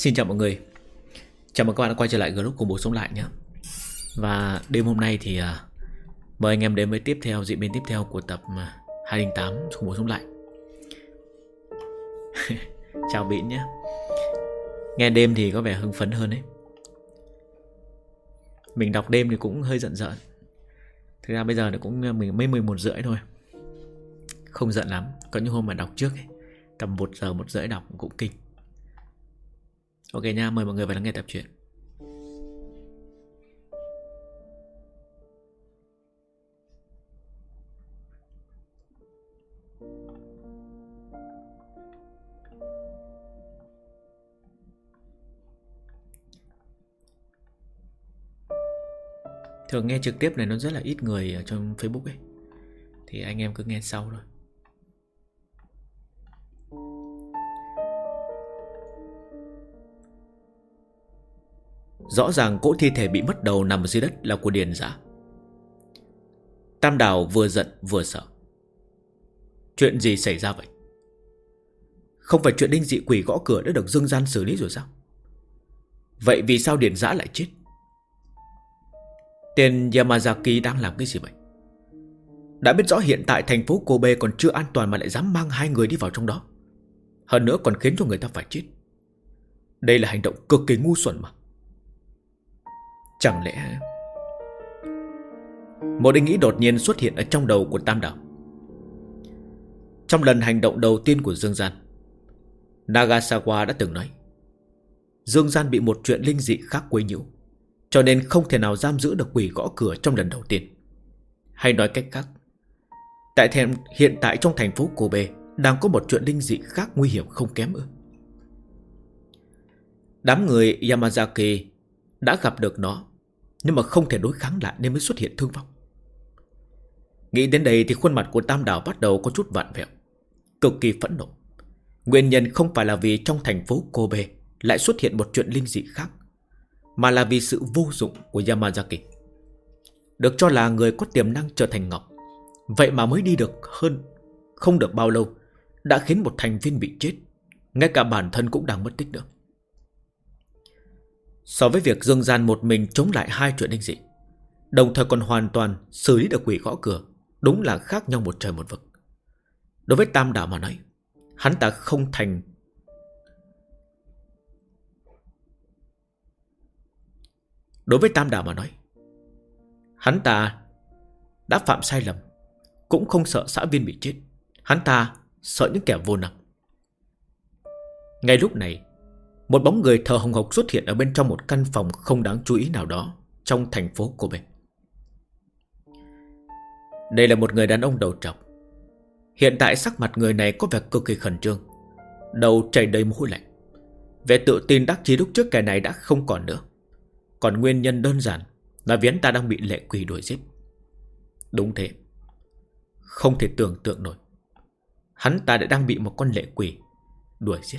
Xin chào mọi người. Chào mừng các bạn đã quay trở lại group cùng bổ sống lại nhé. Và đêm hôm nay thì mời anh em đến với diễn biến tiếp theo của tập 208 cùng bổ sống lại. Chào Bịn nhé. Nghe đêm thì có vẻ hưng phấn hơn đấy. Mình đọc đêm thì cũng hơi giận. Thực ra bây giờ cũng mình mới 11 rưỡi thôi, không giận lắm. Có những hôm mà đọc trước ấy, tầm 1 giờ 1 rưỡi đọc cũng kinh. Ok nha, mời mọi người vào lắng nghe tập truyện. Thường nghe trực tiếp này nó rất là ít người ở trong Facebook ấy, thì anh em cứ nghe sau thôi. Rõ ràng cỗ thi thể bị mất đầu nằm ở dưới đất là của Điền Giả. Tam Đào vừa giận vừa sợ. Chuyện gì xảy ra vậy? Không phải chuyện linh dị quỷ gõ cửa đã được Dương Gian xử lý rồi sao? Vậy vì sao Điền Giả lại chết? Tên Yamazaki đang làm cái gì vậy? Đã biết rõ hiện tại thành phố Kobe còn chưa an toàn mà lại dám mang 2 người đi vào trong đó. Hơn nữa còn khiến cho người ta phải chết. Đây là hành động cực kỳ ngu xuẩn mà. Chẳng lẽ một ý nghĩ đột nhiên xuất hiện ở trong đầu của Tam Đào. Trong lần hành động đầu tiên của Dương Gian, Nagasawa đã từng nói Dương Gian bị một chuyện linh dị khác quấy nhiễu, cho nên không thể nào giam giữ được quỷ gõ cửa trong lần đầu tiên. Hay nói cách khác, hiện tại trong thành phố Kobe đang có một chuyện linh dị khác nguy hiểm không kém ư? Đám người Yamazaki đã gặp được nó, nhưng mà không thể đối kháng lại nên mới xuất hiện thương vong. Nghĩ đến đây thì khuôn mặt của Tam Đào bắt đầu có chút vặn vẹo, cực kỳ phẫn nộ. Nguyên nhân không phải là vì trong thành phố Kobe lại xuất hiện một chuyện linh dị khác, mà là vì sự vô dụng của Yamazaki. Được cho là người có tiềm năng trở thành ngọc, vậy mà mới đi được không được bao lâu đã khiến một thành viên bị chết, ngay cả bản thân cũng đang mất tích nữa. So với việc Dương Gian một mình chống lại 2 chuyện linh dị, đồng thời còn hoàn toàn xử lý được quỷ gõ cửa, đúng là khác nhau một trời một vực. Đối với Tam Đảo mà nói, hắn ta không thành Đối với Tam Đảo mà nói, hắn ta đã phạm sai lầm, cũng không sợ xã viên bị chết. Hắn ta sợ những kẻ vô năng. Ngay lúc này, một bóng người thở hồng hộc xuất hiện ở bên trong một căn phòng không đáng chú ý nào đó trong thành phố Kobe. Đây là một người đàn ông đầu trọc. Hiện tại sắc mặt người này có vẻ cực kỳ khẩn trương, đầu chảy đầy mồ hôi lạnh. Vẻ tự tin đắc chí lúc trước kẻ này đã không còn nữa. Còn nguyên nhân đơn giản là vì hắn ta đang bị lệ quỷ đuổi giết. Đúng thế, không thể tưởng tượng nổi, hắn ta đã đang bị một con lệ quỷ đuổi giết.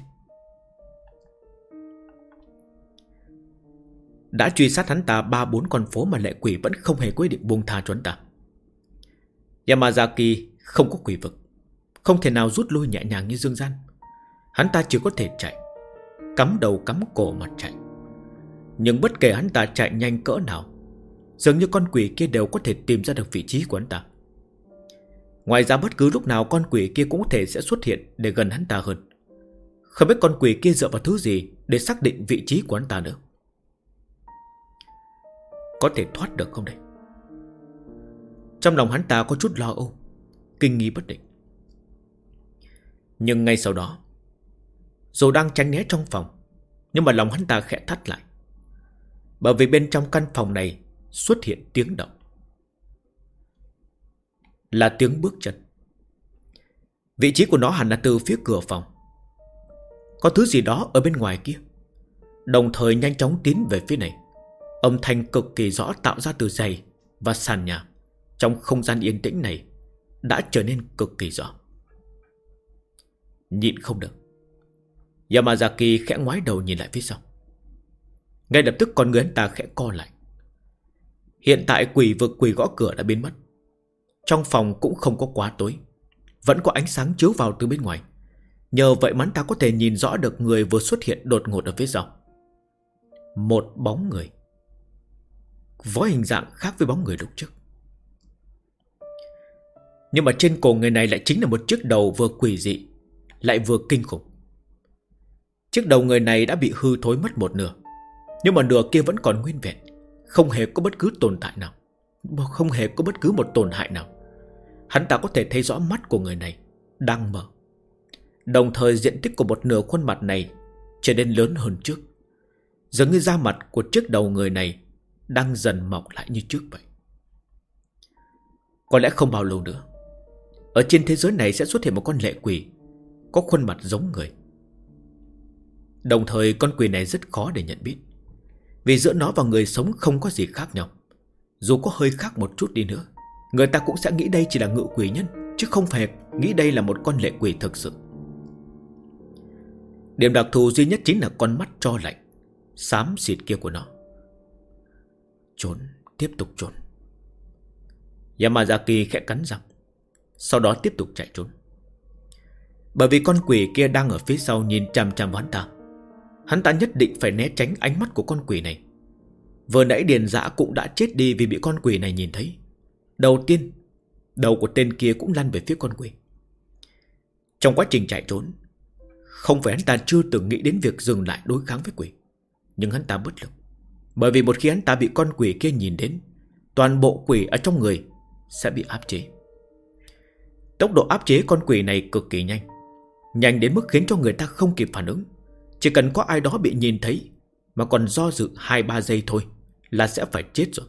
Đã truy sát hắn ta 3-4 con phố mà lệ quỷ vẫn không hề quyết định buông tha cho hắn ta. Yamazaki không có quỷ vực, không thể nào rút lui nhẹ nhàng như Dương Gian. Hắn ta chỉ có thể chạy, cắm đầu cắm cổ mà chạy. Nhưng bất kể hắn ta chạy nhanh cỡ nào, dường như con quỷ kia đều có thể tìm ra được vị trí của hắn ta. Ngoài ra bất cứ lúc nào con quỷ kia cũng có thể sẽ xuất hiện để gần hắn ta hơn. Không biết con quỷ kia dựa vào thứ gì để xác định vị trí của hắn ta nữa. Có thể thoát được không đây? Trong lòng hắn ta có chút lo âu, kinh nghi bất định. Nhưng ngay sau đó, dù đang tránh né trong phòng, nhưng mà lòng hắn ta khẽ thắt lại. Bởi vì bên trong căn phòng này xuất hiện tiếng động. Là tiếng bước chân. Vị trí của nó hẳn là từ phía cửa phòng. Có thứ gì đó ở bên ngoài kia, đồng thời nhanh chóng tiến về phía này. Âm thanh cực kỳ rõ tạo ra từ giày và sàn nhà trong không gian yên tĩnh này đã trở nên cực kỳ rõ. Nhịn không được, Yamazaki khẽ ngoái đầu nhìn lại phía sau. Ngay lập tức con người anh ta khẽ co lại. Hiện tại quỷ vực quỷ gõ cửa đã biến mất. Trong phòng cũng không có quá tối, vẫn có ánh sáng chiếu vào từ bên ngoài, Nhờ vậy mà hắn ta có thể nhìn rõ được người vừa xuất hiện đột ngột ở phía sau. Một bóng người, với hình dạng khác với bóng người lúc trước. Nhưng mà trên cổ người này lại chính là một chiếc đầu vừa quỷ dị lại vừa kinh khủng. Chiếc đầu người này đã bị hư thối mất một nửa, nhưng mà nửa kia vẫn còn nguyên vẹn, không hề có bất cứ tồn tại nào, không hề có bất cứ một tổn hại nào. Hắn ta có thể thấy rõ mắt của người này đang mở. Đồng thời diện tích của một nửa khuôn mặt này trở nên lớn hơn trước, dường như da mặt của chiếc đầu người này đang dần mọc lại như trước vậy. Có lẽ không bao lâu nữa, ở trên thế giới này sẽ xuất hiện một con lệ quỷ có khuôn mặt giống người. Đồng thời con quỷ này rất khó để nhận biết, vì giữa nó và người sống không có gì khác nhau. Dù có hơi khác một chút đi nữa, người ta cũng sẽ nghĩ đây chỉ là ngự quỷ nhân, chứ không phải nghĩ đây là một con lệ quỷ thực sự. Điểm đặc thù duy nhất chính là con mắt tro lạnh, xám xịt kia của nó. Trốn, tiếp tục trốn. Yamazaki khẽ cắn răng, sau đó tiếp tục chạy trốn. Bởi vì con quỷ kia đang ở phía sau nhìn chằm chằm vào hắn ta nhất định phải né tránh ánh mắt của con quỷ này. Vừa nãy Điền Dã cũng đã chết đi vì bị con quỷ này nhìn thấy. Đầu tiên, đầu của tên kia cũng lăn về phía con quỷ. Trong quá trình chạy trốn, không phải hắn ta chưa từng nghĩ đến việc dừng lại đối kháng với quỷ, nhưng hắn ta bất lực. Bởi vì một khi hắn ta bị con quỷ kia nhìn đến, toàn bộ quỷ ở trong người sẽ bị áp chế. Tốc độ áp chế con quỷ này cực kỳ nhanh, nhanh đến mức khiến cho người ta không kịp phản ứng. Chỉ cần có ai đó bị nhìn thấy mà còn do dự 2-3 giây thôi là sẽ phải chết rồi.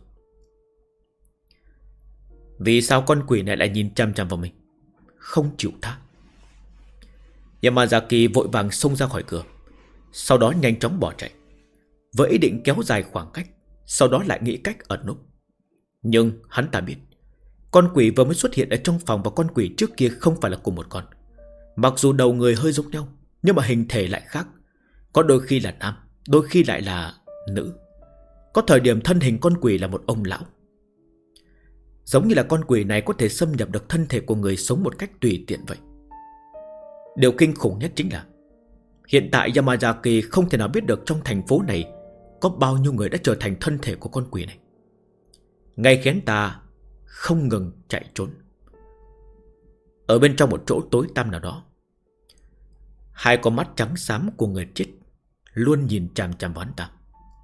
Vì sao con quỷ này lại nhìn chằm chằm vào mình, không chịu tha? Yamazaki vội vàng xông ra khỏi cửa, sau đó nhanh chóng bỏ chạy, với ý định kéo dài khoảng cách, sau đó lại nghĩ cách ẩn núp. Nhưng hắn ta biết, con quỷ vừa mới xuất hiện ở trong phòng và con quỷ trước kia không phải là cùng một con. Mặc dù đầu người hơi giống nhau, nhưng mà hình thể lại khác. Có đôi khi là nam, đôi khi lại là nữ. Có thời điểm thân hình con quỷ là một ông lão. Giống như là con quỷ này có thể xâm nhập được thân thể của người sống một cách tùy tiện vậy. Điều kinh khủng nhất chính là hiện tại Yamazaki không thể nào biết được trong thành phố này có bao nhiêu người đã trở thành thân thể của con quỷ này. Ngay khiến ta không ngừng chạy trốn. Ở bên trong một chỗ tối tăm nào đó, hai con mắt trắng xám của người chết luôn nhìn chằm chằm vào hắn ta.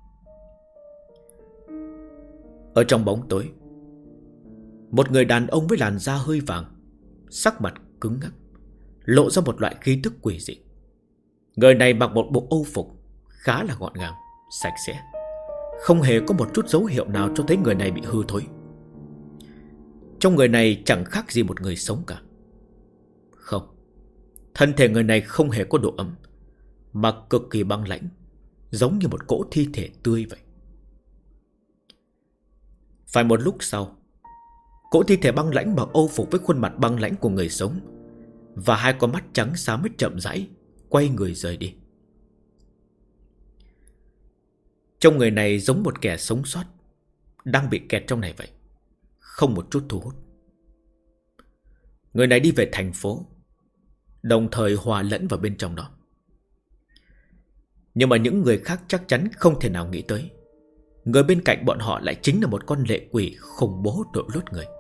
Ở trong bóng tối, một người đàn ông với làn da hơi vàng, sắc mặt cứng ngắc, lộ ra một loại khí tức quỷ dị. Người này mặc một bộ âu phục khá là gọn gàng, sạch sẽ, không hề có một chút dấu hiệu nào cho thấy người này bị hư thối. Trong người này chẳng khác gì một người sống cả. Không, thân thể người này không hề có độ ấm, mà cực kỳ băng lãnh, giống như một cỗ thi thể tươi vậy. Phải một lúc sau, cỗ thi thể băng lãnh mặc âu phục với khuôn mặt băng lãnh của người sống và hai con mắt trắng xám mới chậm rãi quay người rời đi. Trong người này giống một kẻ sống sót đang bị kẹt trong này vậy, không một chút thu hút. Người này đi về thành phố, đồng thời hòa lẫn vào bên trong đó. Nhưng mà những người khác chắc chắn không thể nào nghĩ tới, người bên cạnh bọn họ lại chính là một con lệ quỷ khủng bố đội lốt người.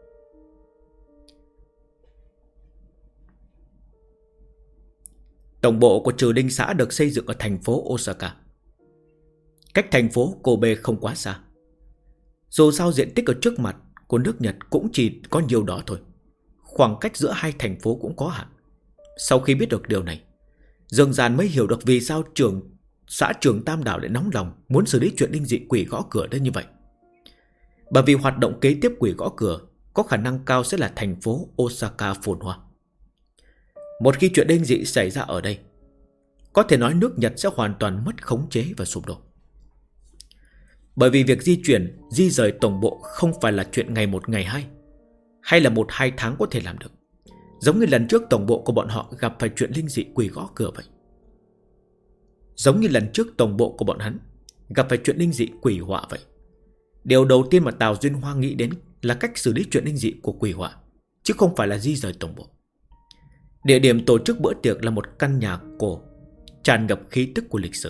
Tổng bộ của Trừ Đinh xã được xây dựng ở thành phố Osaka, cách thành phố Kobe không quá xa. Dù sao diện tích ở trước mặt của nước Nhật cũng chỉ có nhiều đó thôi, khoảng cách giữa hai thành phố cũng có hạn. Sau khi biết được điều này, Dương Giàn mới hiểu được vì sao xã trưởng Tam Đảo lại nóng lòng muốn xử lý chuyện linh dị quỷ gõ cửa đến như vậy. Bởi vì hoạt động kế tiếp quỷ gõ cửa có khả năng cao sẽ là thành phố Osaka phồn hoa. Một khi chuyện linh dị xảy ra ở đây, có thể nói nước Nhật sẽ hoàn toàn mất khống chế và sụp đổ. Bởi vì việc di rời tổng bộ không phải là chuyện ngày một ngày hai, hay là 1-2 tháng có thể làm được. Giống như lần trước tổng bộ của bọn họ gặp phải chuyện linh dị quỷ gõ cửa vậy. Giống như lần trước tổng bộ của bọn hắn gặp phải chuyện linh dị quỷ họa vậy. Điều đầu tiên mà Tào Duyên Hoa nghĩ đến là cách xử lý chuyện linh dị của quỷ họa, chứ không phải là di rời tổng bộ. Địa điểm tổ chức bữa tiệc là một căn nhà cổ tràn ngập khí tức của lịch sử.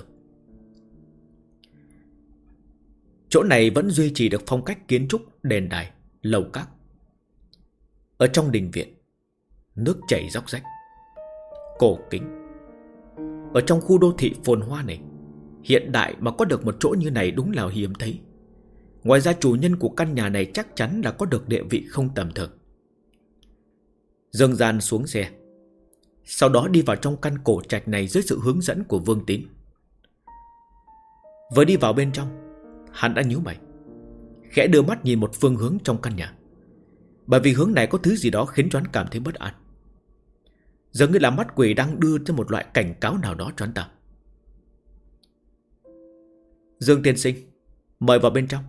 Chỗ này vẫn duy trì được phong cách kiến trúc đền đài, lầu các. Ở trong đình viện, nước chảy róc rách, cổ kính. Ở trong khu đô thị phồn hoa này, hiện đại mà có được một chỗ như này đúng là hiếm thấy. Ngoài ra chủ nhân của căn nhà này chắc chắn là có được địa vị không tầm thường. Dương Gian xuống xe, sau đó đi vào trong căn cổ trạch này dưới sự hướng dẫn của Vương Tín. Vừa đi vào bên trong, hắn đã nhíu mày, khẽ đưa mắt nhìn một phương hướng trong căn nhà. Bởi vì hướng này có thứ gì đó khiến cho hắn cảm thấy bất an. Dường như là mắt quỷ đang đưa ra một loại cảnh cáo nào đó cho hắn ta. Dương tiên sinh, mời vào bên trong.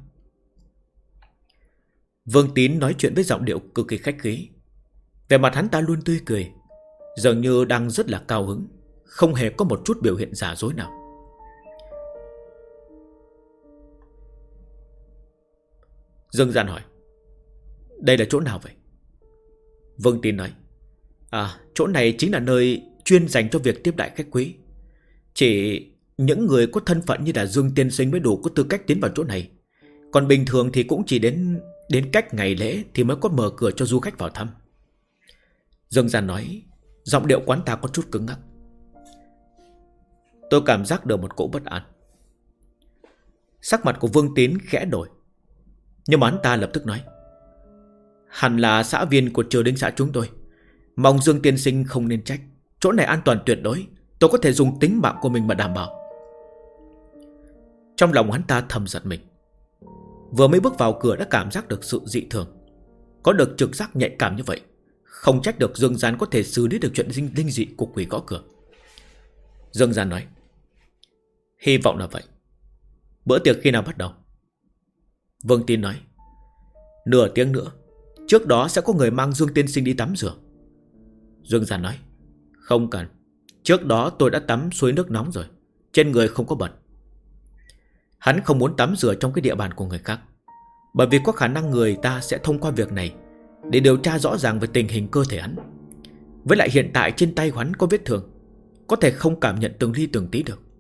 Vương Tín nói chuyện với giọng điệu cực kỳ khách khí. Về mặt hắn ta luôn tươi cười, dường như đang rất là cao hứng, không hề có một chút biểu hiện giả dối nào. Dương Gian hỏi: đây là chỗ nào vậy? Vương Tín nói: chỗ này chính là nơi chuyên dành cho việc tiếp đại khách quý. Chỉ những người có thân phận như là Dương tiên sinh mới đủ có tư cách tiến vào chỗ này. Còn bình thường thì cũng chỉ đến cách ngày lễ thì mới có mở cửa cho du khách vào thăm. Dương Gian nói, giọng điệu quán ta có chút cứng ngắc. Tôi cảm giác được một cỗ bất an. Sắc mặt của Vương Tín khẽ đổi, nhưng mà hắn ta lập tức nói: hẳn là xã viên của triều đình xã chúng tôi. Mong Dương tiên sinh không nên trách. Chỗ này an toàn tuyệt đối, tôi có thể dùng tính mạng của mình mà đảm bảo. Trong lòng hắn ta thầm giật mình. Vừa mới bước vào cửa đã cảm giác được sự dị thường. Có được trực giác nhạy cảm như vậy, không trách được Dương Gian có thể xử lý được chuyện linh dị của quỷ gõ cửa. Dương Gian nói: hy vọng là vậy. Bữa tiệc khi nào bắt đầu? Vương Tín nói: nửa tiếng nữa. Trước đó sẽ có người mang Dương tiên sinh đi tắm rửa. Dương Gian nói: không cần. Trước đó tôi đã tắm suối nước nóng rồi, trên người không có bẩn. Hắn không muốn tắm rửa trong cái địa bàn của người khác, bởi vì có khả năng người ta sẽ thông qua việc này để điều tra rõ ràng về tình hình cơ thể hắn. Với lại hiện tại trên tay hắn có vết thương, có thể không cảm nhận từng ly từng tí được.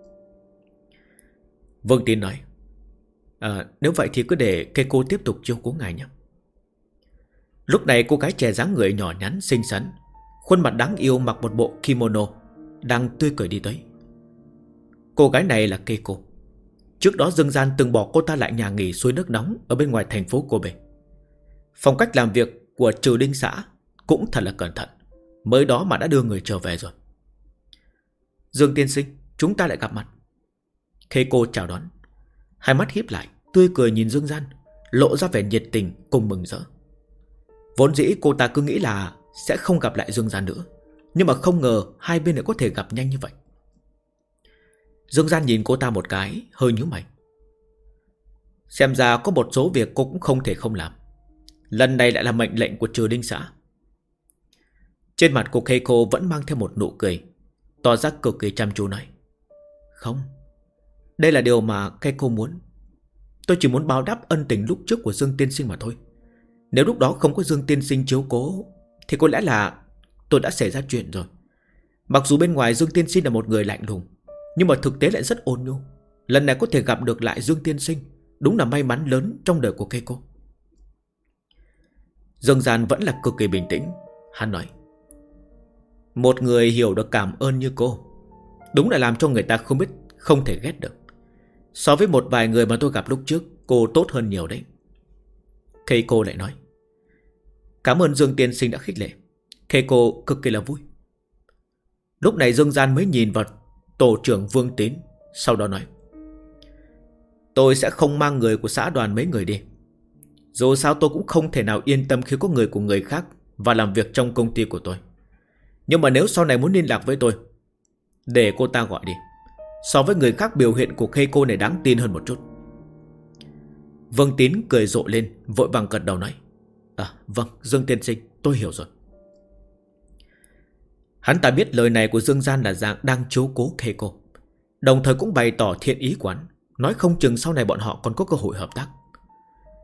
Vương Tín nói: nếu vậy thì cứ để Keiko tiếp tục chiếu cố ngài nhé. Lúc này cô gái trẻ dáng người nhỏ nhắn xinh xắn, khuôn mặt đáng yêu mặc một bộ kimono, đang tươi cười đi tới. Cô gái này là Keiko. Trước đó Dương Gian từng bỏ cô ta lại nhà nghỉ suối nước nóng ở bên ngoài thành phố Kobe. Phong cách làm việc của Trừ Đinh xã cũng thật là cẩn thận, mới đó mà đã đưa người trở về rồi. Dương tiên sinh, chúng ta lại gặp mặt. Keiko chào đón, hai mắt híp lại, tươi cười nhìn Dương Gian, lộ ra vẻ nhiệt tình cùng mừng rỡ. Vốn dĩ cô ta cứ nghĩ là sẽ không gặp lại Dương Gian nữa, nhưng mà không ngờ hai bên lại có thể gặp nhanh như vậy. Dương Gian nhìn cô ta một cái, hơi nhíu mày. Xem ra có một số việc cô cũng không thể không làm. Lần này lại là mệnh lệnh của Trừ Đinh xã. Trên mặt của Keiko vẫn mang theo một nụ cười, tỏ ra cực kỳ chăm chú nói: không, đây là điều mà Keiko muốn. Tôi chỉ muốn báo đáp ân tình lúc trước của Dương tiên sinh mà thôi. Nếu lúc đó không có Dương tiên sinh chiếu cố thì có lẽ là tôi đã xảy ra chuyện rồi. Mặc dù bên ngoài Dương tiên sinh là một người lạnh lùng, nhưng mà thực tế lại rất ôn nhu. Lần này có thể gặp được lại Dương tiên sinh, đúng là may mắn lớn trong đời của Keiko. Dương Gian vẫn là cực kỳ bình tĩnh. Hắn nói: một người hiểu được cảm ơn như cô, đúng là làm cho người ta không thể ghét được. So với một vài người mà tôi gặp lúc trước, cô tốt hơn nhiều đấy. Keiko lại nói: cảm ơn Dương tiên sinh đã khích lệ. Keiko cực kỳ là vui. Lúc này Dương Gian mới nhìn vào tổ trưởng Vương Tín, sau đó nói: tôi sẽ không mang người của xã đoàn mấy người đi. Dù sao tôi cũng không thể nào yên tâm khi có người của người khác và làm việc trong công ty của tôi. Nhưng mà nếu sau này muốn liên lạc với tôi, để cô ta gọi đi. So với người khác biểu hiện của Keiko này đáng tin hơn một chút. Vương Tín cười rộ lên, vội vàng gật đầu nói: vâng, Dương tiên sinh, tôi hiểu rồi. Hắn ta biết lời này của Dương Gian là dạng đang chiếu cố Keiko, đồng thời cũng bày tỏ thiện ý của hắn, nói không chừng sau này bọn họ còn có cơ hội hợp tác.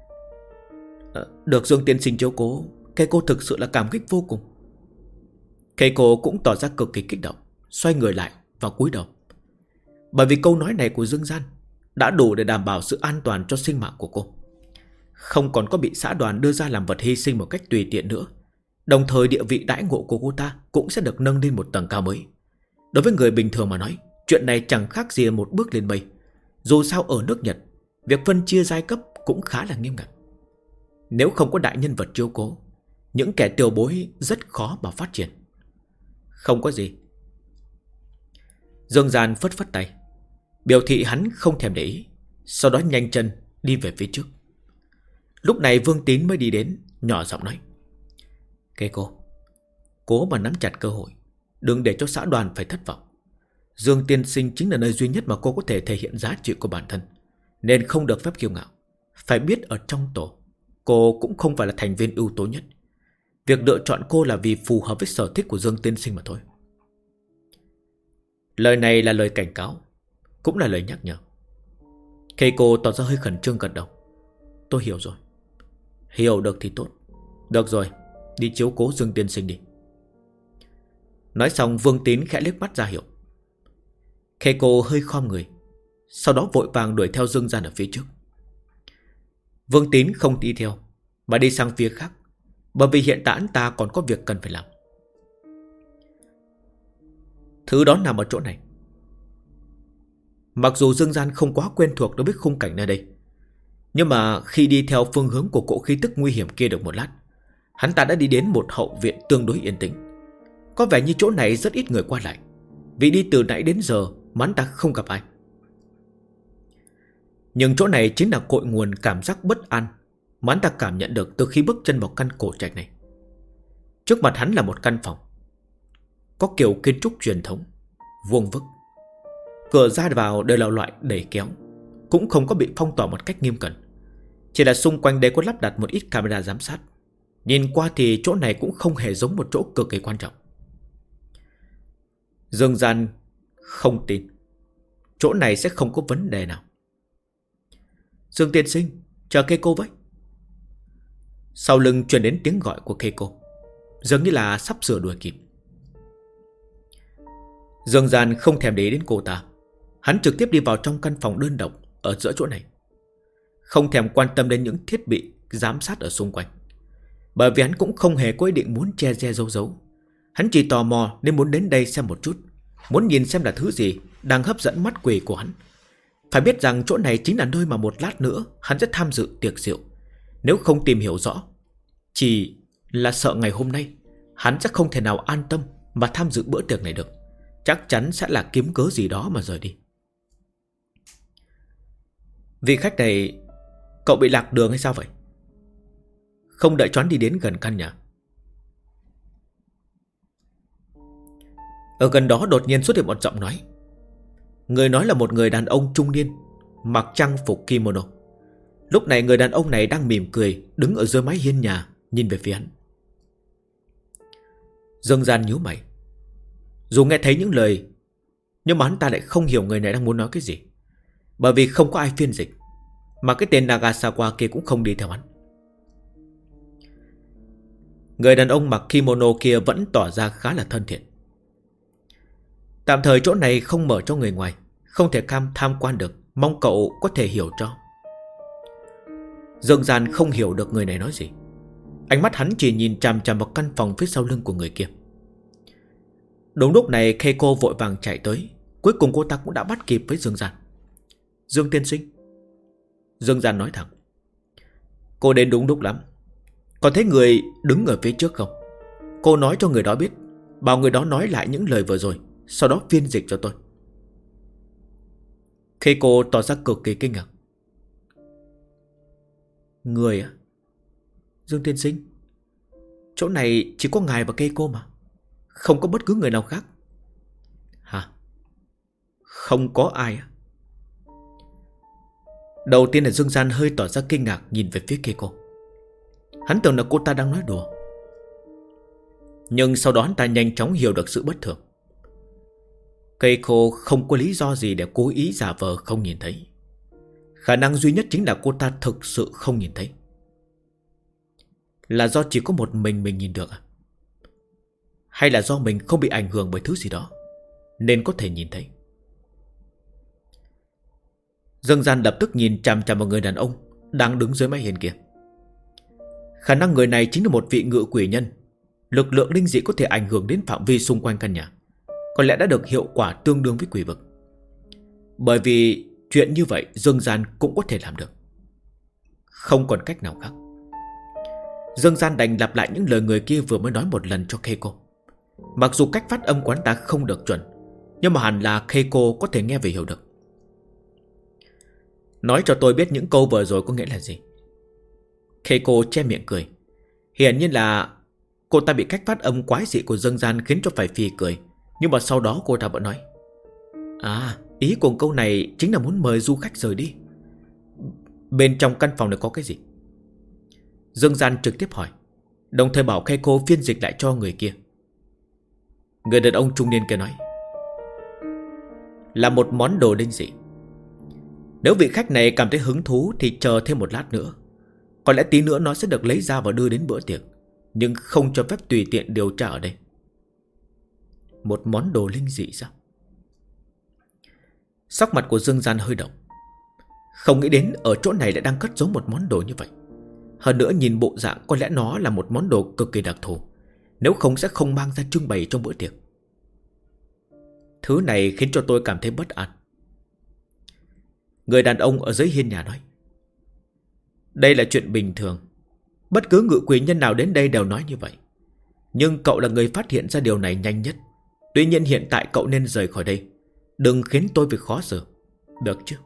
Được Dương tiên sinh chiếu cố, Keiko thực sự là cảm kích vô cùng. Keiko cũng tỏ ra cực kỳ kích động, xoay người lại và cúi đầu. Bởi vì câu nói này của Dương Gian đã đủ để đảm bảo sự an toàn cho sinh mạng của cô. Không còn có bị xã đoàn đưa ra làm vật hy sinh một cách tùy tiện nữa. Đồng thời địa vị đãi ngộ của cô ta cũng sẽ được nâng lên một tầng cao mới. Đối với người bình thường mà nói, chuyện này chẳng khác gì một bước lên mây. Dù sao ở nước Nhật, việc phân chia giai cấp cũng khá là nghiêm ngặt. Nếu không có đại nhân vật chiếu cố, những kẻ tiểu bối rất khó mà phát triển. Không có gì. Dương Gian phất phất tay, biểu thị hắn không thèm để ý. Sau đó nhanh chân đi về phía trước. Lúc này Vương Tín mới đi đến, nhỏ giọng nói: Keiko, cố mà nắm chặt cơ hội, đừng để cho xã đoàn phải thất vọng. Dương tiên sinh chính là nơi duy nhất mà cô có thể thể hiện giá trị của bản thân, nên không được phép kiêu ngạo. Phải biết ở trong tổ, cô cũng không phải là thành viên ưu tố nhất. Việc lựa chọn cô là vì phù hợp với sở thích của Dương tiên sinh mà thôi. Lời này là lời cảnh cáo, cũng là lời nhắc nhở. Keiko tỏ ra hơi khẩn trương gật đầu. Tôi hiểu rồi. Hiểu được thì tốt. Được rồi, đi chiếu cố Dương tiên sinh đi. Nói xong Vương Tín khẽ liếc mắt ra hiệu. Keiko hơi khom người, sau đó vội vàng đuổi theo Dương Gian ở phía trước. Vương Tín không đi theo, mà đi sang phía khác, bởi vì hiện tại anh ta còn có việc cần phải làm. Thứ đó nằm ở chỗ này. Mặc dù Dương Gian không quá quen thuộc đối với khung cảnh nơi đây, nhưng mà khi đi theo phương hướng của cỗ khí tức nguy hiểm kia được một lát, hắn ta đã đi đến một hậu viện tương đối yên tĩnh. Có vẻ như chỗ này rất ít người qua lại, vì đi từ nãy đến giờ mà hắn ta không gặp ai. Nhưng chỗ này chính là cội nguồn cảm giác bất an mà hắn ta cảm nhận được từ khi bước chân vào căn cổ trạch này. Trước mặt hắn là một căn phòng có kiểu kiến trúc truyền thống, vuông vức. Cửa ra vào đều là loại đẩy kéo, cũng không có bị phong tỏa một cách nghiêm cẩn. Chỉ là xung quanh đây có lắp đặt một ít camera giám sát. Nhìn qua thì chỗ này cũng không hề giống một chỗ cực kỳ quan trọng. Dương Gian không tin chỗ này sẽ không có vấn đề nào. Dương tiên sinh, chờ Keiko với. Sau lưng truyền đến tiếng gọi của Keiko, dường như là sắp sửa đuổi kịp. Dương Gian không thèm để ý đến cô ta. Hắn trực tiếp đi vào trong căn phòng đơn độc ở giữa chỗ này, không thèm quan tâm đến những thiết bị giám sát ở xung quanh. Bởi vì hắn cũng không hề có ý định muốn che che giấu giấu. Hắn chỉ tò mò nên muốn đến đây xem một chút, muốn nhìn xem là thứ gì đang hấp dẫn mắt quỷ của hắn. Phải biết rằng chỗ này chính là nơi mà một lát nữa hắn sẽ tham dự tiệc rượu. Nếu không tìm hiểu rõ, chỉ là sợ ngày hôm nay hắn sẽ không thể nào an tâm mà tham dự bữa tiệc này được. Chắc chắn sẽ là kiếm cớ gì đó mà rời đi. Vị khách này, cậu bị lạc đường hay sao vậy? Không đợi choán đi đến gần căn nhà. Ở gần đó đột nhiên xuất hiện một giọng nói. Người nói là một người đàn ông trung niên, mặc trang phục kimono. Lúc này người đàn ông này đang mỉm cười, đứng ở dưới mái hiên nhà, nhìn về phía hắn. Dương Gian nhíu mày. Dù nghe thấy những lời, nhưng mà hắn ta lại không hiểu người này đang muốn nói cái gì. Bởi vì không có ai phiên dịch, mà cái tên Nagasawa kia cũng không đi theo hắn. Người đàn ông mặc kimono kia vẫn tỏ ra khá là thân thiện. Tạm thời chỗ này không mở cho người ngoài, không thể tham quan được, mong cậu có thể hiểu cho. Dương Gian không hiểu được người này nói gì. Ánh mắt hắn chỉ nhìn chằm chằm vào căn phòng phía sau lưng của người kia. Đúng lúc này Keiko vội vàng chạy tới. Cuối cùng cô ta cũng đã bắt kịp với Dương Gian. Dương tiên sinh. Dương Gian nói thẳng. Cô đến đúng lúc lắm. Còn thấy người đứng ở phía trước không? Cô nói cho người đó biết, bảo người đó nói lại những lời vừa rồi, sau đó phiên dịch cho tôi. Keiko tỏ ra cực kỳ kinh ngạc. Người à? Dương tiên sinh, chỗ này chỉ có ngài và Keiko mà, không có bất cứ người nào khác. Hả? Không có ai à? Đầu tiên là Dương Gian hơi tỏ ra kinh ngạc nhìn về phía Keiko. Hắn tưởng là cô ta đang nói đùa. Nhưng sau đó hắn ta nhanh chóng hiểu được sự bất thường. Keiko không có lý do gì để cố ý giả vờ không nhìn thấy. Khả năng duy nhất chính là cô ta thực sự không nhìn thấy. Là do chỉ có một mình nhìn được à? hay là do mình không bị ảnh hưởng bởi thứ gì đó nên có thể nhìn thấy. Dương Gian lập tức nhìn chằm chằm vào người đàn ông đang đứng dưới mái hiên kia. Khả năng người này chính là một vị ngự quỷ nhân. Lực lượng linh dị có thể ảnh hưởng đến phạm vi xung quanh căn nhà, có lẽ đã được hiệu quả tương đương với quỷ vực. Bởi vì chuyện như vậy Dương Gian cũng có thể làm được. Không còn cách nào khác, Dương Gian đành lặp lại những lời người kia vừa mới nói một lần cho Keiko. Mặc dù cách phát âm quán ta không được chuẩn, nhưng mà hẳn là Keiko có thể nghe và hiểu được. Nói cho tôi biết những câu vừa rồi có nghĩa là gì. Keiko che miệng cười. Hiển nhiên là cô ta bị cách phát âm quái dị của Dương Gian khiến cho phải phì cười. Nhưng mà sau đó cô ta vẫn nói: À, ý của câu này chính là muốn mời du khách rời đi. Bên trong căn phòng này có cái gì? Dương Gian trực tiếp hỏi, đồng thời bảo Keiko phiên dịch lại cho người kia. Người đàn ông trung niên kia nói: Là một món đồ linh dị. Nếu vị khách này cảm thấy hứng thú thì chờ thêm một lát nữa. Có lẽ tí nữa nó sẽ được lấy ra và đưa đến bữa tiệc, nhưng không cho phép tùy tiện điều tra ở đây. Một món đồ linh dị sao? Sắc mặt của Dương Gian hơi động. Không nghĩ đến ở chỗ này lại đang cất giấu một món đồ như vậy. Hơn nữa nhìn bộ dạng có lẽ nó là một món đồ cực kỳ đặc thù, nếu không sẽ không mang ra trưng bày trong bữa tiệc. Thứ này khiến cho tôi cảm thấy bất an. Người đàn ông ở dưới hiên nhà nói: Đây là chuyện bình thường. Bất cứ ngự quỷ nhân nào đến đây đều nói như vậy. Nhưng cậu là người phát hiện ra điều này nhanh nhất. Tuy nhiên hiện tại cậu nên rời khỏi đây. Đừng khiến tôi bị khó xử, được chứ?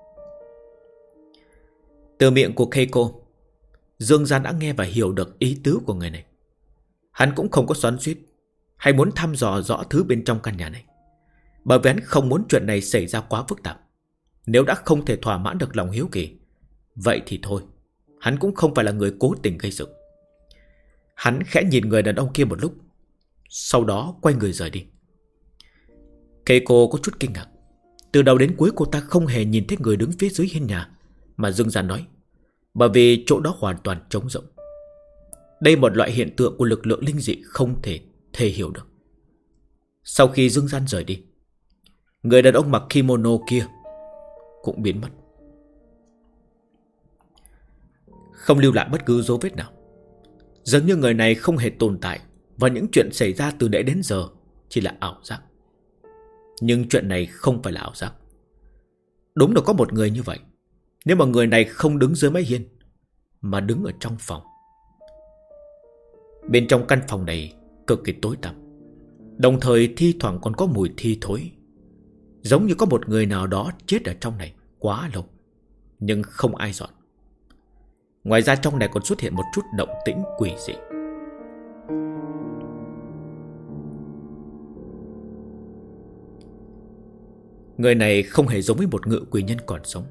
Từ miệng của Keiko, Dương Gian đã nghe và hiểu được ý tứ của người này. Hắn cũng không có xoắn xuýt hay muốn thăm dò rõ thứ bên trong căn nhà này, bởi vì hắn không muốn chuyện này xảy ra quá phức tạp. Nếu đã không thể thỏa mãn được lòng hiếu kỳ, vậy thì thôi. Hắn cũng không phải là người cố tình gây sự. Hắn khẽ nhìn người đàn ông kia một lúc, sau đó quay người rời đi. Keiko có chút kinh ngạc. Từ đầu đến cuối cô ta không hề nhìn thấy người đứng phía dưới hiên nhà mà Dương Gian nói, bởi vì chỗ đó hoàn toàn trống rỗng. Đây một loại hiện tượng của lực lượng linh dị không thể thể hiểu được. Sau khi Dương Gian rời đi, người đàn ông mặc kimono kia cũng biến mất, không lưu lại bất cứ dấu vết nào. Dường như người này không hề tồn tại, và những chuyện xảy ra từ nãy đến giờ chỉ là ảo giác. Nhưng chuyện này không phải là ảo giác. Đúng là có một người như vậy, nhưng mà người này không đứng dưới mái hiên mà đứng ở trong phòng. Bên trong căn phòng này cực kỳ tối tăm, đồng thời thi thoảng còn có mùi thi thối, giống như có một người nào đó chết ở trong này quá lâu, nhưng không ai dọn. Ngoài ra trong này còn xuất hiện một chút động tĩnh quỷ dị. Người này không hề giống với một ngự quỷ nhân còn sống.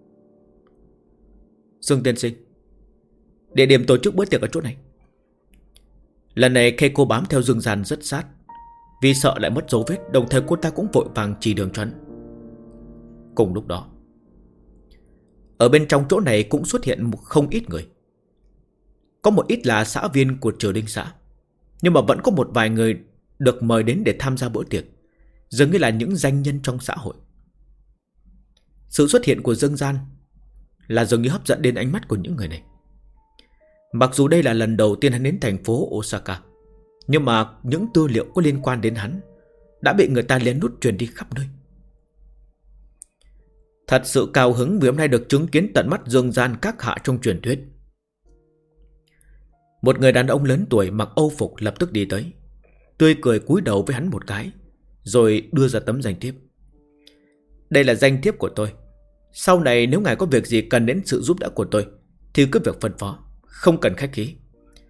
Dương tiên sinh, địa điểm tổ chức bữa tiệc ở chỗ này. Lần này Keiko bám theo Dương Gian rất sát, vì sợ lại mất dấu vết. Đồng thời cô ta cũng vội vàng chỉ đường cho hắn. Cùng lúc đó, ở bên trong chỗ này cũng xuất hiện không ít người. Có một ít là xã viên của Triều Đình xã, nhưng mà vẫn có một vài người được mời đến để tham gia bữa tiệc, dường như là những danh nhân trong xã hội. Sự xuất hiện của Dương Gian là dường như hấp dẫn đến ánh mắt của những người này. Mặc dù đây là lần đầu tiên hắn đến thành phố Osaka, nhưng mà những tư liệu có liên quan đến hắn đã bị người ta lén lút truyền đi khắp nơi. Thật sự cao hứng vì hôm nay được chứng kiến tận mắt Dương Gian các hạ trong truyền thuyết. Một người đàn ông lớn tuổi mặc âu phục lập tức đi tới, tươi cười cúi đầu với hắn một cái, rồi đưa ra tấm danh thiếp. Đây là danh thiếp của tôi. Sau này nếu ngài có việc gì cần đến sự giúp đỡ của tôi thì cứ việc phân phó, không cần khách khí.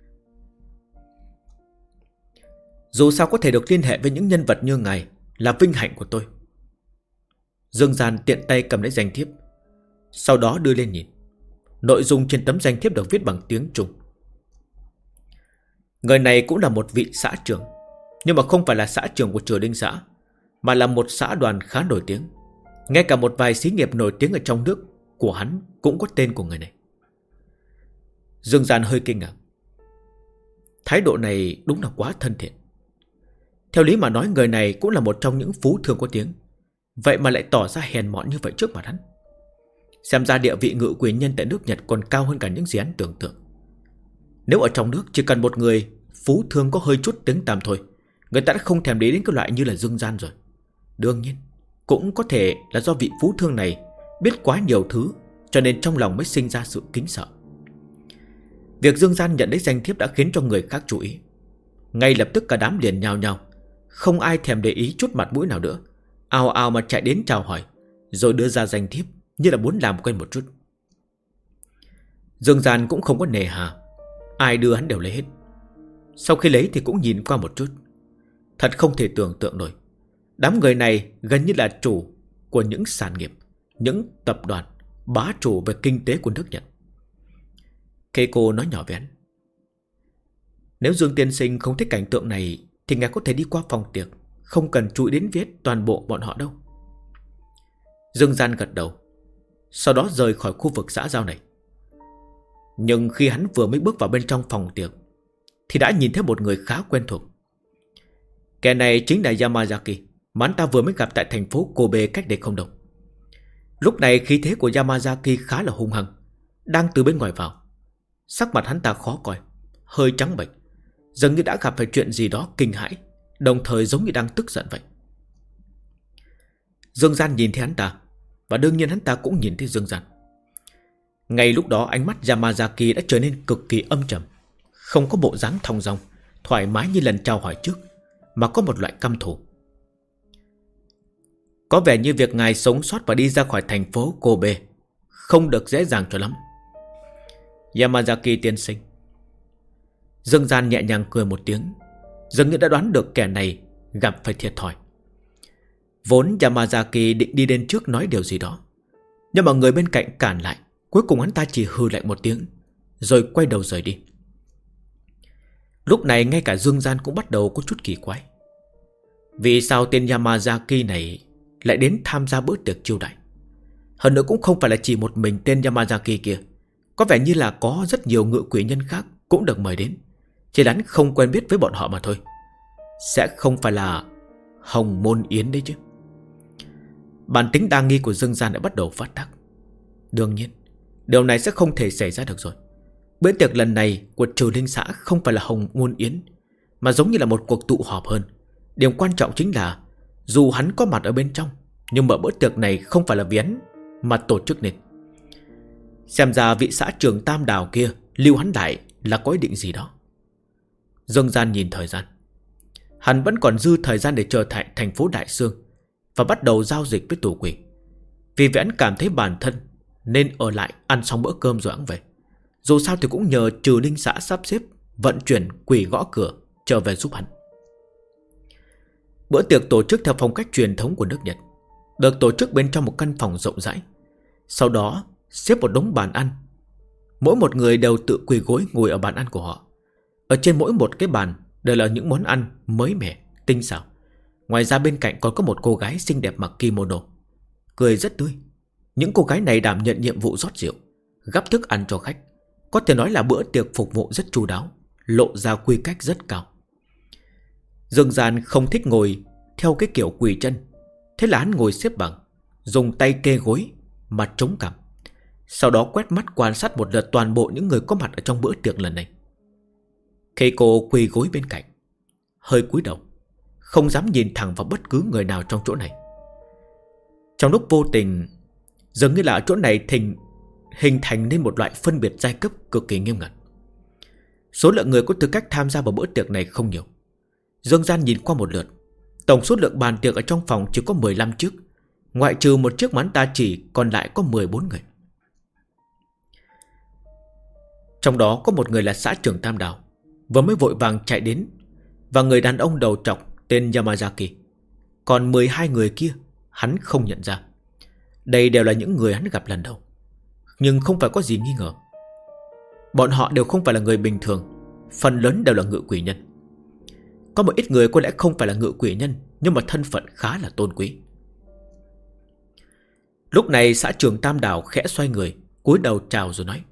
Dù sao có thể được liên hệ với những nhân vật như ngài là vinh hạnh của tôi. Dương Gian tiện tay cầm lấy danh thiếp, sau đó đưa lên nhìn. Nội dung trên tấm danh thiếp được viết bằng tiếng Trung. Người này cũng là một vị xã trưởng, nhưng mà không phải là xã trưởng của Triều Đình xã, mà là một xã đoàn khá nổi tiếng. Ngay cả một vài xí nghiệp nổi tiếng ở trong nước của hắn cũng có tên của người này. Dương Gian hơi kinh ngạc. Thái độ này đúng là quá thân thiện. Theo lý mà nói người này cũng là một trong những phú thương có tiếng, vậy mà lại tỏ ra hèn mọn như vậy trước mặt hắn. Xem ra địa vị ngự quyền nhân tại nước Nhật còn cao hơn cả những gì hắn tưởng tượng. Nếu ở trong nước chỉ cần một người phú thương có hơi chút tiếng tăm thôi, người ta đã không thèm để đến cái loại như là Dương Gian rồi. Đương nhiên cũng có thể là do vị phú thương này biết quá nhiều thứ, cho nên trong lòng mới sinh ra sự kính sợ. Việc Dương Gian nhận lấy danh thiếp đã khiến cho người khác chú ý. Ngay lập tức cả đám liền nhao nhao, không ai thèm để ý chút mặt mũi nào nữa, ào ào mà chạy đến chào hỏi, rồi đưa ra danh thiếp như là muốn làm quen một chút. Dương Gian cũng không có nề hà, ai đưa hắn đều lấy hết. Sau khi lấy thì cũng nhìn qua một chút. Thật không thể tưởng tượng nổi, đám người này gần như là chủ của những sản nghiệp, những tập đoàn, bá chủ về kinh tế của nước Nhật. Keiko nói nhỏ với hắn, nếu Dương tiên sinh không thích cảnh tượng này thì ngài có thể đi qua phòng tiệc, không cần chú ý đến viết toàn bộ bọn họ đâu. Dương Gian gật đầu, sau đó rời khỏi khu vực xã giao này. Nhưng khi hắn vừa mới bước vào bên trong phòng tiệc thì đã nhìn thấy một người khá quen thuộc. Kẻ này chính là Yamazaki mà hắn ta vừa mới gặp tại thành phố Kobe cách đây không lâu. Lúc này khí thế của Yamazaki khá là hung hăng, đang từ bên ngoài vào. Sắc mặt hắn ta khó coi, hơi trắng bệch, dường như đã gặp phải chuyện gì đó kinh hãi, đồng thời giống như đang tức giận vậy. Dương Gian nhìn thấy hắn ta, và đương nhiên hắn ta cũng nhìn thấy Dương Gian. Ngay lúc đó ánh mắt Yamazaki đã trở nên cực kỳ âm trầm, không có bộ dáng thong dong, thoải mái như lần chào hỏi trước, mà có một loại căm thù. Có vẻ như việc ngài sống sót và đi ra khỏi thành phố Kobe không được dễ dàng cho lắm, Yamazaki tiên sinh. Dương Gian nhẹ nhàng cười một tiếng, dường như đã đoán được kẻ này gặp phải thiệt thòi. Vốn Yamazaki định đi đến trước nói điều gì đó, nhưng mà người bên cạnh cản lại. Cuối cùng hắn ta chỉ hừ lại một tiếng, rồi quay đầu rời đi. Lúc này ngay cả Dương Gian cũng bắt đầu có chút kỳ quái. Vì sao tên Yamazaki này lại đến tham gia bữa tiệc chiêu đãi? Hơn nữa cũng không phải là chỉ một mình tên Yamazaki kia, có vẻ như là có rất nhiều ngự quỷ nhân khác cũng được mời đến, chỉ là hắn không quen biết với bọn họ mà thôi. Sẽ không phải là Hồng Môn Yến đấy chứ? Bản tính đa nghi của Dương Gian đã bắt đầu phát tác. Đương nhiên điều này sẽ không thể xảy ra được rồi. Bữa tiệc lần này của Trừ Linh xã không phải là Hồng Môn Yến, mà giống như là một cuộc tụ họp hơn. Điểm quan trọng chính là dù hắn có mặt ở bên trong, nhưng mà bữa tiệc này không phải là vì hắn mà tổ chức nên. Xem ra vị xã trưởng Tam Đào kia lưu hắn lại là có ý định gì đó. Dương Gian nhìn thời gian, hắn vẫn còn dư thời gian để trở lại thành phố Đại Sương và bắt đầu giao dịch với tù quỷ. Vì vậy hắn cảm thấy bản thân nên ở lại ăn xong bữa cơm rồi hắn về. Dù sao thì cũng nhờ Trừ Linh xã sắp xếp vận chuyển quỷ gõ cửa trở về giúp hắn. Bữa tiệc tổ chức theo phong cách truyền thống của nước Nhật, được tổ chức bên trong một căn phòng rộng rãi. Sau đó xếp một đống bàn ăn, mỗi một người đều tự quỳ gối ngồi ở bàn ăn của họ. Ở trên mỗi một cái bàn đều là những món ăn mới mẻ, tinh xảo. Ngoài ra bên cạnh còn có một cô gái xinh đẹp mặc kimono, cười rất tươi. Những cô gái này đảm nhận nhiệm vụ rót rượu, gắp thức ăn cho khách. Có thể nói là bữa tiệc phục vụ rất chu đáo, lộ ra quy cách rất cao. Dương Gian không thích ngồi theo cái kiểu quỳ chân, thế là hắn ngồi xếp bằng, dùng tay kê gối, mặt chống cằm. Sau đó quét mắt quan sát một lượt toàn bộ những người có mặt ở trong bữa tiệc lần này. Keiko quỳ gối bên cạnh, hơi cúi đầu, không dám nhìn thẳng vào bất cứ người nào trong chỗ này. Trong lúc vô tình, dường như là ở chỗ này hình thành nên một loại phân biệt giai cấp cực kỳ nghiêm ngặt. Số lượng người có tư cách tham gia vào bữa tiệc này không nhiều. Dương Gian nhìn qua một lượt, tổng số lượng bàn tiệc ở trong phòng chỉ có 15 chiếc, ngoại trừ một chiếc mà hắn ta chỉ còn lại có 14 người. Trong đó có một người là xã trưởng Tam Đào, vừa mới vội vàng chạy đến, và người đàn ông đầu trọc tên Yamazaki. Còn 12 người kia hắn không nhận ra. Đây đều là những người hắn gặp lần đầu, nhưng không phải có gì nghi ngờ. Bọn họ đều không phải là người bình thường, phần lớn đều là ngự quỷ nhân. Có một ít người có lẽ không phải là ngự quỷ nhân, nhưng mà thân phận khá là tôn quý. Lúc này xã trưởng Tam Đào khẽ xoay người, cúi đầu chào rồi nói: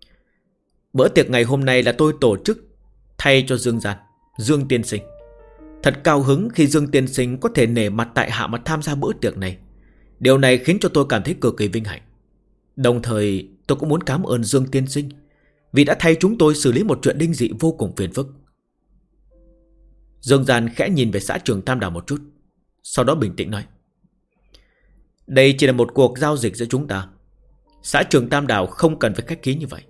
Bữa tiệc ngày hôm nay là tôi tổ chức thay cho Dương Gian, Dương tiên sinh. Thật cao hứng khi Dương tiên sinh có thể nể mặt tại hạ mà tham gia bữa tiệc này. Điều này khiến cho tôi cảm thấy cực kỳ vinh hạnh. Đồng thời tôi cũng muốn cảm ơn Dương tiên sinh vì đã thay chúng tôi xử lý một chuyện linh dị vô cùng phiền phức. Dương Gian khẽ nhìn về xã trưởng Tam Đảo một chút, sau đó bình tĩnh nói: đây chỉ là một cuộc giao dịch giữa chúng ta. Xã trưởng Tam Đảo không cần phải khách khí như vậy.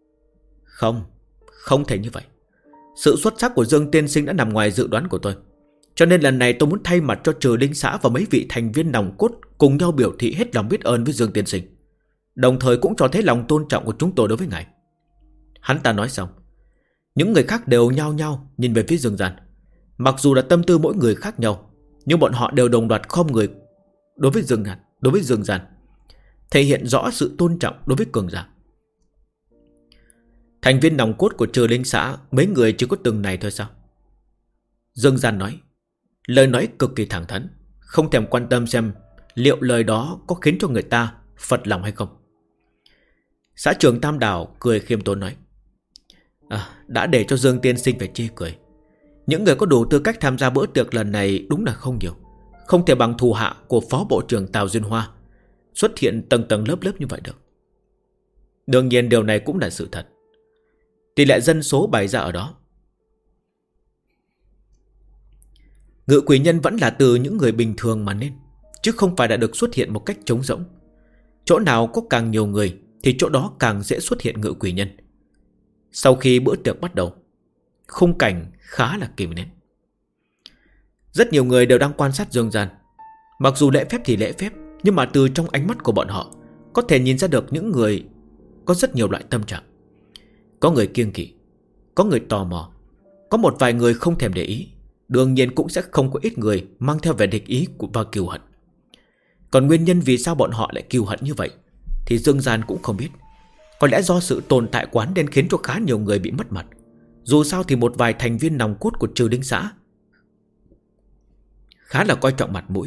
Không thể như vậy. Sự xuất sắc của Dương tiên sinh đã nằm ngoài dự đoán của tôi. Cho nên lần này tôi muốn thay mặt cho Trừ Linh xã và mấy vị thành viên nòng cốt cùng nhau biểu thị hết lòng biết ơn với Dương tiên sinh, đồng thời cũng cho thấy lòng tôn trọng của chúng tôi đối với ngài. Hắn ta nói xong, những người khác đều nhao nhao nhìn về phía Dương Gian. Mặc dù là tâm tư mỗi người khác nhau, nhưng bọn họ đều đồng loạt khom người đối với Dương Gian, thể hiện rõ sự tôn trọng đối với cường giả. Thành viên nòng cốt của Trừ Linh xã mấy người chỉ có từng này thôi sao? Dương Gian nói, lời nói cực kỳ thẳng thắn, không thèm quan tâm xem liệu lời đó có khiến cho người ta phật lòng hay không. Xã trưởng Tam Đảo cười khiêm tốn nói: đã để cho Dương tiên sinh phải chê cười. Những người có đủ tư cách tham gia bữa tiệc lần này đúng là không nhiều, không thể bằng thủ hạ của Phó Bộ trưởng Tào Duyên Hoa xuất hiện tầng tầng lớp lớp như vậy được. Đương nhiên điều này cũng là sự thật. Tỷ lệ dân số bày ra ở đó. Ngự quỷ nhân vẫn là từ những người bình thường mà nên, chứ không phải đã được xuất hiện một cách trống rỗng. Chỗ nào có càng nhiều người thì chỗ đó càng dễ xuất hiện ngự quỷ nhân. Sau khi bữa tiệc bắt đầu, khung cảnh khá là kìm nén. Rất nhiều người đều đang quan sát Dương Gian. Mặc dù lễ phép thì lễ phép, nhưng mà từ trong ánh mắt của bọn họ có thể nhìn ra được những người có rất nhiều loại tâm trạng. Có người kiêng kỵ, có người tò mò, có một vài người không thèm để ý. Đương nhiên cũng sẽ không có ít người mang theo vẻ địch ý và kiêu hận. Còn nguyên nhân vì sao bọn họ lại kiêu hận như vậy thì Dương Gian cũng không biết. Có lẽ do sự tồn tại quán nên khiến cho khá nhiều người bị mất mặt. Dù sao thì một vài thành viên nòng cốt của Trừ Linh xã khá là coi trọng mặt mũi.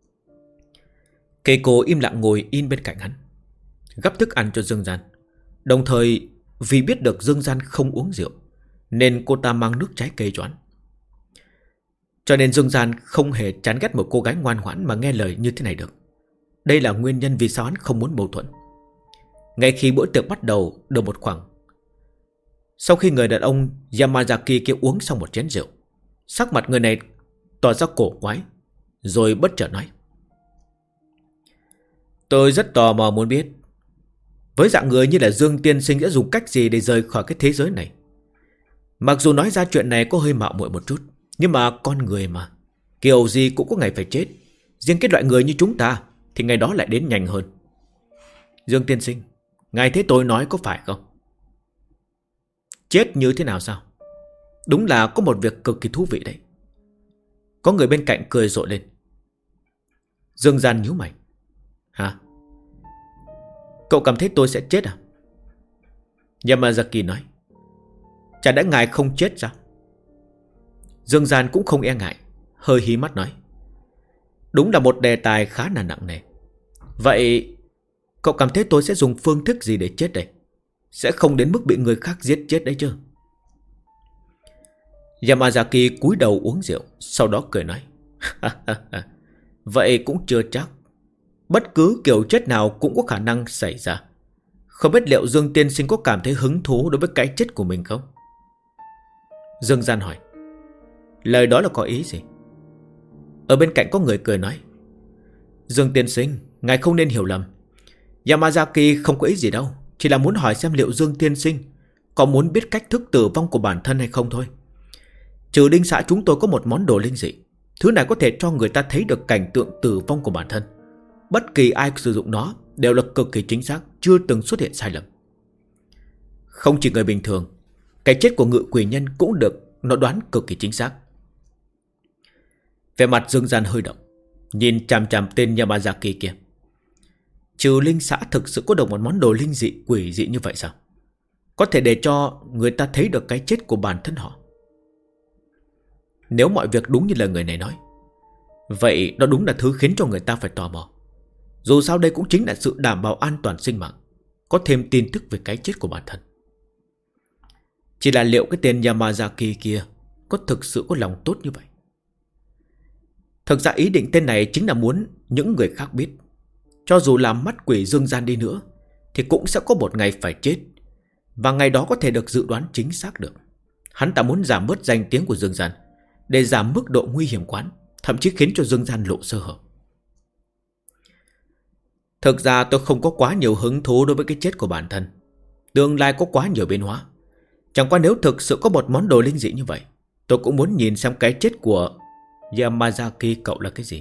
Keiko im lặng ngồi in bên cạnh hắn, gắp thức ăn cho Dương Gian. Đồng thời vì biết được Dương Gian không uống rượu nên cô ta mang nước trái cây cho hắn. Cho nên Dương Gian không hề chán ghét một cô gái ngoan ngoãn mà nghe lời như thế này được. Đây là nguyên nhân vì sao hắn không muốn mâu thuẫn. Ngay khi bữa tiệc bắt đầu được một khoảng, sau khi người đàn ông Yamazaki kia uống xong một chén rượu, sắc mặt người này tỏ ra cổ quái, rồi bất chợt nói: tôi rất tò mò muốn biết, với dạng người như là Dương tiên sinh đã dùng cách gì để rời khỏi cái thế giới này. Mặc dù nói ra chuyện này có hơi mạo muội một chút, nhưng mà con người mà, kiểu gì cũng có ngày phải chết. Riêng cái loại người như chúng ta thì ngày đó lại đến nhanh hơn. Dương tiên sinh, ngài thấy tôi nói có phải không? Chết như thế nào sao? Đúng là có một việc cực kỳ thú vị đấy. Có người bên cạnh cười rộ lên. Dương Gian nhíu mày. Hả? Cậu cảm thấy tôi sẽ chết à? Yamazaki nói. Chả đã ngài không chết sao? Dương Gian cũng không e ngại, hơi hí mắt nói. Đúng là một đề tài khá là nặng nề. Vậy cậu cảm thấy tôi sẽ dùng phương thức gì để chết đây? Sẽ không đến mức bị người khác giết chết đấy chứ? Yamazaki cúi đầu uống rượu, sau đó cười nói. Vậy cũng chưa chắc. Bất cứ kiểu chết nào cũng có khả năng xảy ra. Không biết liệu Dương tiên sinh có cảm thấy hứng thú đối với cái chết của mình không? Dương Gian hỏi. Lời đó là có ý gì? Ở bên cạnh có người cười nói. Dương tiên sinh, ngài không nên hiểu lầm. Yamazaki không có ý gì đâu, chỉ là muốn hỏi xem liệu Dương tiên sinh có muốn biết cách thức tử vong của bản thân hay không thôi. Trừ Linh xã chúng tôi có một món đồ linh dị. Thứ này có thể cho người ta thấy được cảnh tượng tử vong của bản thân. Bất kỳ ai sử dụng nó đều là cực kỳ chính xác, chưa từng xuất hiện sai lầm. Không chỉ người bình thường, cái chết của ngự quỷ nhân cũng được nó đoán cực kỳ chính xác. Vẻ mặt Dương Gian hơi động, nhìn chằm chằm tên Yamazaki kia. Trừ Linh xã thực sự có được một món đồ linh dị quỷ dị như vậy sao? Có thể để cho người ta thấy được cái chết của bản thân họ. Nếu mọi việc đúng như lời người này nói, vậy đó đúng là thứ khiến cho người ta phải tò mò. Dù sao đây cũng chính là sự đảm bảo an toàn sinh mạng, có thêm tin tức về cái chết của bản thân. Chỉ là liệu cái tên Yamazaki kia có thực sự có lòng tốt như vậy? Thực ra ý định tên này chính là muốn những người khác biết, cho dù là mắt quỷ dương gian đi nữa thì cũng sẽ có một ngày phải chết, và ngày đó có thể được dự đoán chính xác được. Hắn ta muốn giảm bớt danh tiếng của dương gian, để giảm mức độ nguy hiểm quán, thậm chí khiến cho dương gian lộ sơ hở. Thực ra tôi không có quá nhiều hứng thú đối với cái chết của bản thân. Tương lai có quá nhiều biến hóa. Chẳng qua nếu thực sự có một món đồ linh dị như vậy, tôi cũng muốn nhìn xem cái chết của Yamazaki cậu là cái gì.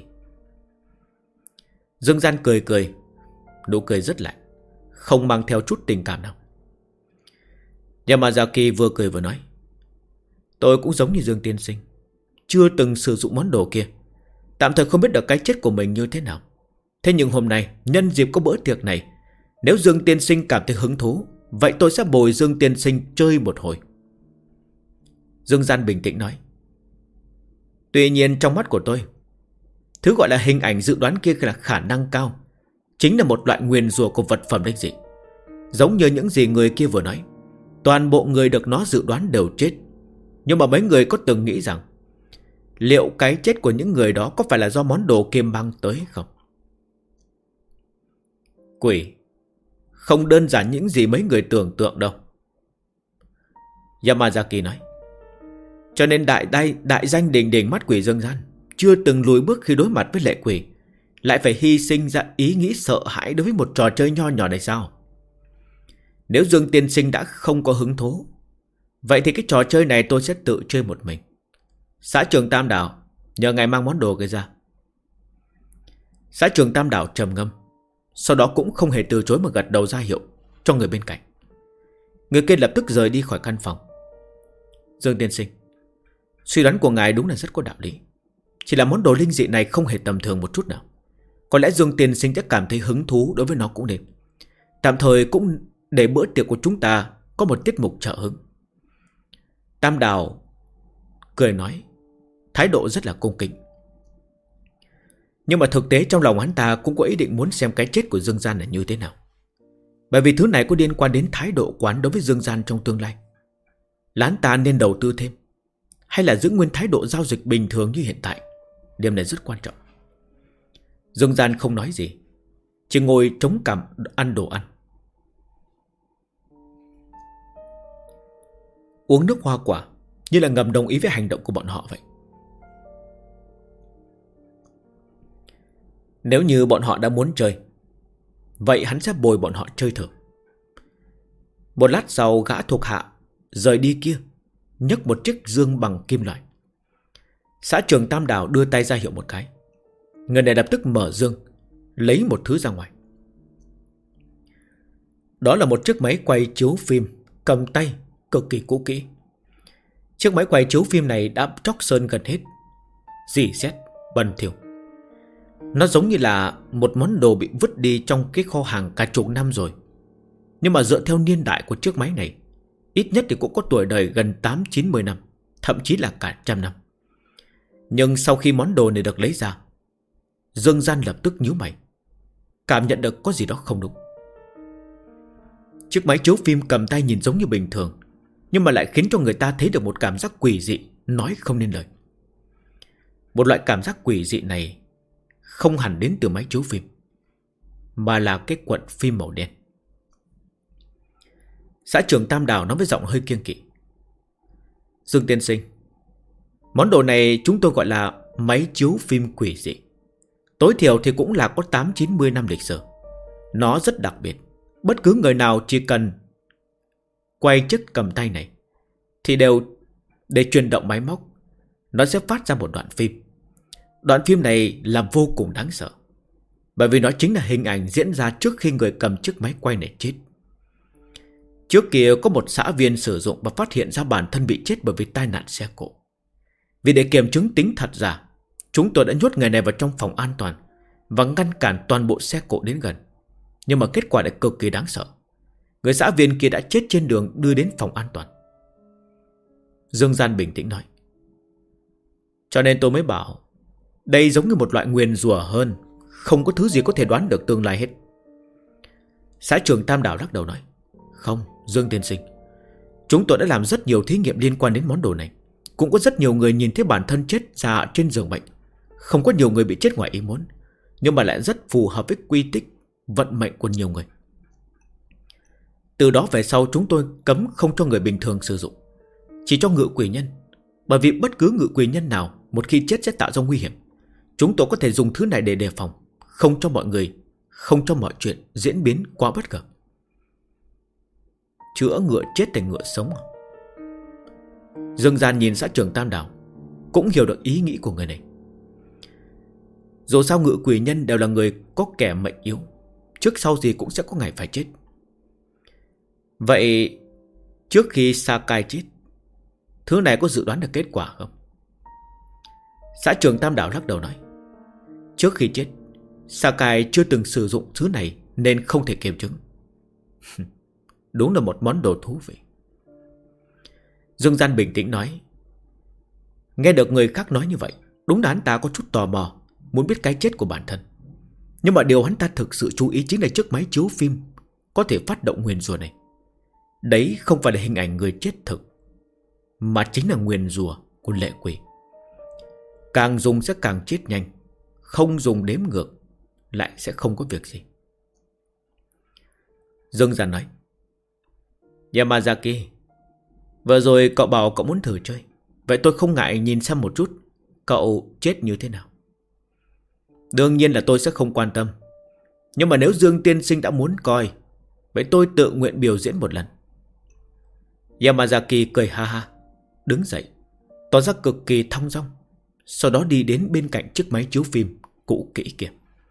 Dương gian cười cười, nụ cười rất lạnh, không mang theo chút tình cảm nào. Yamazaki vừa cười vừa nói, tôi cũng giống như Dương tiên sinh, chưa từng sử dụng món đồ kia, tạm thời không biết được cái chết của mình như thế nào. Thế nhưng hôm nay, nhân dịp có bữa tiệc này, nếu Dương tiên sinh cảm thấy hứng thú, vậy tôi sẽ bồi Dương tiên sinh chơi một hồi. Dương gian bình tĩnh nói, tuy nhiên trong mắt của tôi, thứ gọi là hình ảnh dự đoán kia là khả năng cao, chính là một loại nguyền rủa của vật phẩm linh dị. Giống như những gì người kia vừa nói, toàn bộ người được nó dự đoán đều chết. Nhưng mà mấy người có từng nghĩ rằng liệu cái chết của những người đó có phải là do món đồ kia mang tới không? Quỷ không đơn giản những gì mấy người tưởng tượng đâu, Yamazaki nói. Cho nên đại danh đình đình mắt quỷ dương gian chưa từng lùi bước khi đối mặt với lệ quỷ, lại phải hy sinh ra ý nghĩ sợ hãi đối với một trò chơi nho nhỏ này sao? Nếu Dương tiên sinh đã không có hứng thú, vậy thì cái trò chơi này tôi sẽ tự chơi một mình. Xã trưởng Tam Đảo, nhờ ngài mang món đồ kia ra. Xã trưởng Tam Đảo trầm ngâm, sau đó cũng không hề từ chối mà gật đầu ra hiệu cho người bên cạnh. Người kia lập tức rời đi khỏi căn phòng. Dương tiên sinh, suy đoán của ngài đúng là rất có đạo lý. Chỉ là món đồ linh dị này không hề tầm thường một chút nào. Có lẽ Dương tiên sinh sẽ cảm thấy hứng thú đối với nó cũng nên. Tạm thời cũng để bữa tiệc của chúng ta có một tiết mục trợ hứng. Tam Đào cười nói, thái độ rất là cung kính. Nhưng mà thực tế trong lòng hắn ta cũng có ý định muốn xem cái chết của Dương gian là như thế nào. Bởi vì thứ này có liên quan đến thái độ quán đối với Dương gian trong tương lai. Là hắn ta nên đầu tư thêm, hay là giữ nguyên thái độ giao dịch bình thường như hiện tại? Điểm này rất quan trọng. Dương gian không nói gì, chỉ ngồi chống cằm ăn đồ ăn, uống nước hoa quả, như là ngầm đồng ý với hành động của bọn họ vậy. Nếu như bọn họ đã muốn chơi, vậy hắn sẽ bồi bọn họ chơi thử. Một lát sau, gã thuộc hạ rời đi kia nhấc một chiếc dương bằng kim loại. Xã trưởng Tam Đảo đưa tay ra hiệu một cái. Người này lập tức mở dương, lấy một thứ ra ngoài. Đó là một chiếc máy quay chiếu phim cầm tay cực kỳ cũ kỹ. Chiếc máy quay chiếu phim này đã tróc sơn gần hết, rỉ sét, bẩn thỉu. Nó giống như là một món đồ bị vứt đi trong cái kho hàng cả chục năm rồi. Nhưng mà dựa theo niên đại của chiếc máy này, ít nhất thì cũng có tuổi đời gần 8-90 năm, thậm chí là cả 100 năm. Nhưng sau khi món đồ này được lấy ra, Dương gian lập tức nhíu mày, cảm nhận được có gì đó không đúng. Chiếc máy chiếu phim cầm tay nhìn giống như bình thường, nhưng mà lại khiến cho người ta thấy được một cảm giác quỷ dị, nói không nên lời. Một loại cảm giác quỷ dị này không hẳn đến từ máy chiếu phim, mà là cái cuộn phim màu đen. Xã trưởng Tam Đảo nói với giọng hơi kiêng kỵ, Dương tiên sinh, món đồ này chúng tôi gọi là máy chiếu phim quỷ dị. Tối thiểu thì cũng là có 8-90 năm lịch sử. Nó rất đặc biệt. Bất cứ người nào chỉ cần quay chiếc cầm tay này thì đều để chuyển động máy móc, nó sẽ phát ra một đoạn phim. Đoạn phim này là vô cùng đáng sợ, bởi vì nó chính là hình ảnh diễn ra trước khi người cầm chiếc máy quay này chết. Trước kia có một xã viên sử dụng và phát hiện ra bản thân bị chết bởi vì tai nạn xe cộ. Vì để kiểm chứng tính thật giả, chúng tôi đã nhốt người này vào trong phòng an toàn và ngăn cản toàn bộ xe cộ đến gần. Nhưng mà kết quả lại cực kỳ đáng sợ. Người xã viên kia đã chết trên đường đưa đến phòng an toàn. Dương gian bình tĩnh nói, cho nên tôi mới bảo đây giống như một loại nguyền rủa hơn, không có thứ gì có thể đoán được tương lai hết. Xã trưởng Tam Đảo lắc đầu nói, không, Dương tiên sinh, chúng tôi đã làm rất nhiều thí nghiệm liên quan đến món đồ này. Cũng có rất nhiều người nhìn thấy bản thân chết ra trên giường bệnh, không có nhiều người bị chết ngoài ý muốn, nhưng mà lại rất phù hợp với quy tích vận mệnh của nhiều người. Từ đó về sau chúng tôi cấm không cho người bình thường sử dụng, chỉ cho ngự quỷ nhân. Bởi vì bất cứ ngự quỷ nhân nào một khi chết sẽ tạo ra nguy hiểm. Chúng tôi có thể dùng thứ này để đề phòng, không cho mọi người, không cho mọi chuyện diễn biến quá bất ngờ. Chữa ngựa chết thành ngựa sống à? Dương Gian nhìn xã trưởng Tam Đảo, cũng hiểu được ý nghĩ của người này. Dù sao ngự quỷ nhân đều là người có kẻ mệnh yếu, trước sau gì cũng sẽ có ngày phải chết. Vậy trước khi Sakai chết, thứ này có dự đoán được kết quả không? Xã trưởng Tam Đảo lắc đầu nói, trước khi chết, Sakai chưa từng sử dụng thứ này nên không thể kiểm chứng. Đúng là một món đồ thú vị. Dương Gian bình tĩnh nói, nghe được người khác nói như vậy, đúng là hắn ta có chút tò mò, muốn biết cái chết của bản thân. Nhưng mà điều hắn ta thực sự chú ý chính là chiếc máy chiếu phim có thể phát động nguyền rủa này. Đấy không phải là hình ảnh người chết thực, mà chính là nguyền rủa của lệ quỷ. Càng dùng sẽ càng chết nhanh, không dùng đếm ngược lại sẽ không có việc gì. Dương Gian nói, Yamazaki, vừa rồi cậu bảo cậu muốn thử chơi, vậy tôi không ngại nhìn xem một chút cậu chết như thế nào. Đương nhiên là tôi sẽ không quan tâm, nhưng mà nếu Dương tiên sinh đã muốn coi, vậy tôi tự nguyện biểu diễn một lần. Yamazaki cười ha ha, đứng dậy, tỏ ra cực kỳ thong dong, sau đó đi đến bên cạnh chiếc máy chiếu phim cũ kỹ kia.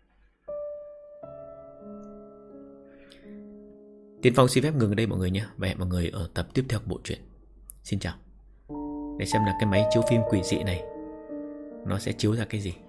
Tiến Phong xin phép ngừng ở đây mọi người nhé, và hẹn mọi người ở tập tiếp theo của bộ truyện. Xin chào. Để xem là cái máy chiếu phim quỷ dị này nó sẽ chiếu ra cái gì.